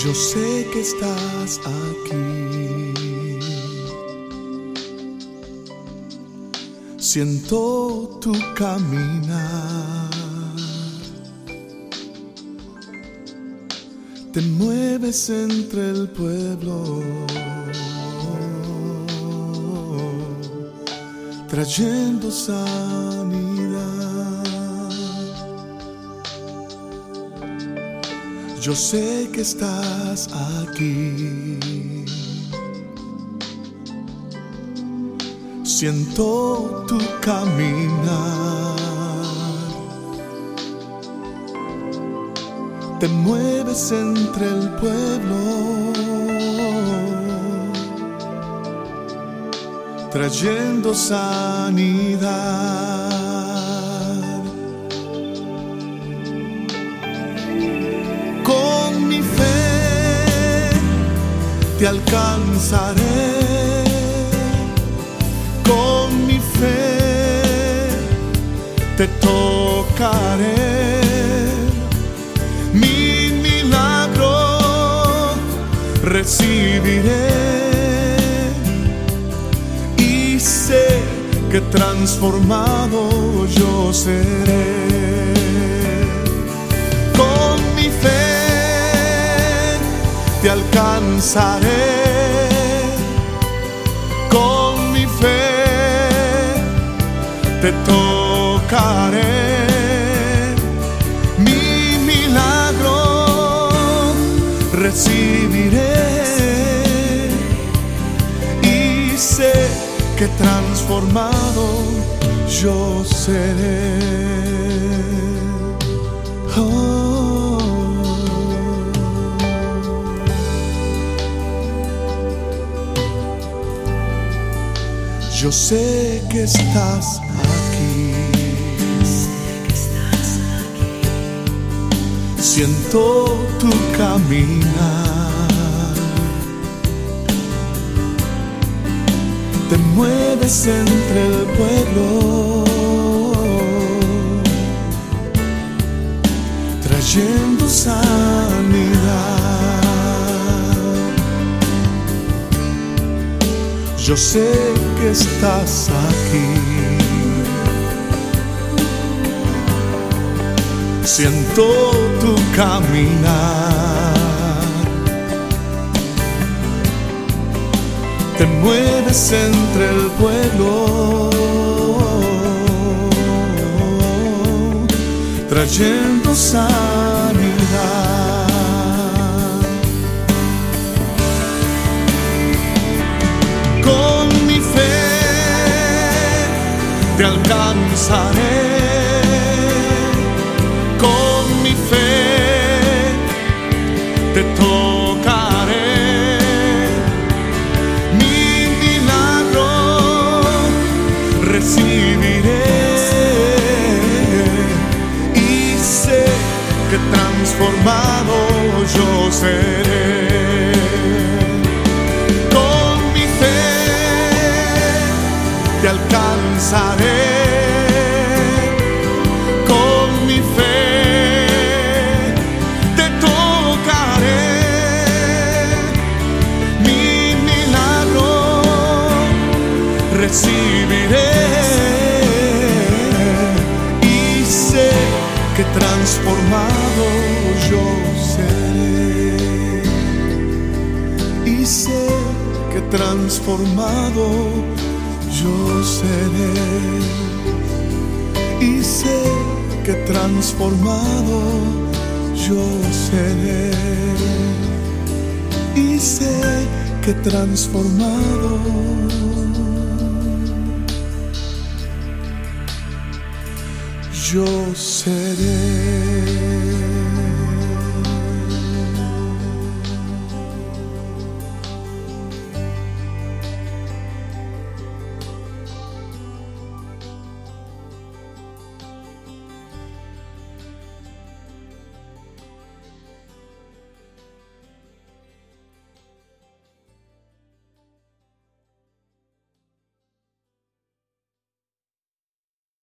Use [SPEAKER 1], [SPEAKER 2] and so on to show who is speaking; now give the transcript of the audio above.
[SPEAKER 1] Yo sé que estás aquí. Siento tu caminar. Te mueves entre el pueblo, trayendo sanidad. Yo sé que estás aquí. Siento tu caminar. Te mueves entre el pueblo, trayendo sanidad. Con mi fe te alcanzaré. Con mi fe te tocaré. Mi milagro recibiré y sé que transformado yo seré. Con mi fe te alcanzaré. Con mi fe te tocaré. Mi milagro recibiré y sé que transformado yo seré. Yo sé que estás aquí. Siento tu caminar. Te mueves entre el pueblo, trayendo sanidad. Yo sé que estás aquí. Siento tu caminar. Te mueves entre el pueblo, trayendo sanidad. Con mi fe te alcanzaré. Con mi fe te tocaré. Mi milagro recibiré y sé que transformado yo seré. Con mi fe te alcanzaré. Con mi fe te tocaré. Mi milagro recibiré y sé que transformado yo seré. Y sé que transformado yo seré. Y sé que transformado yo seré. Y sé que transformado yo seré.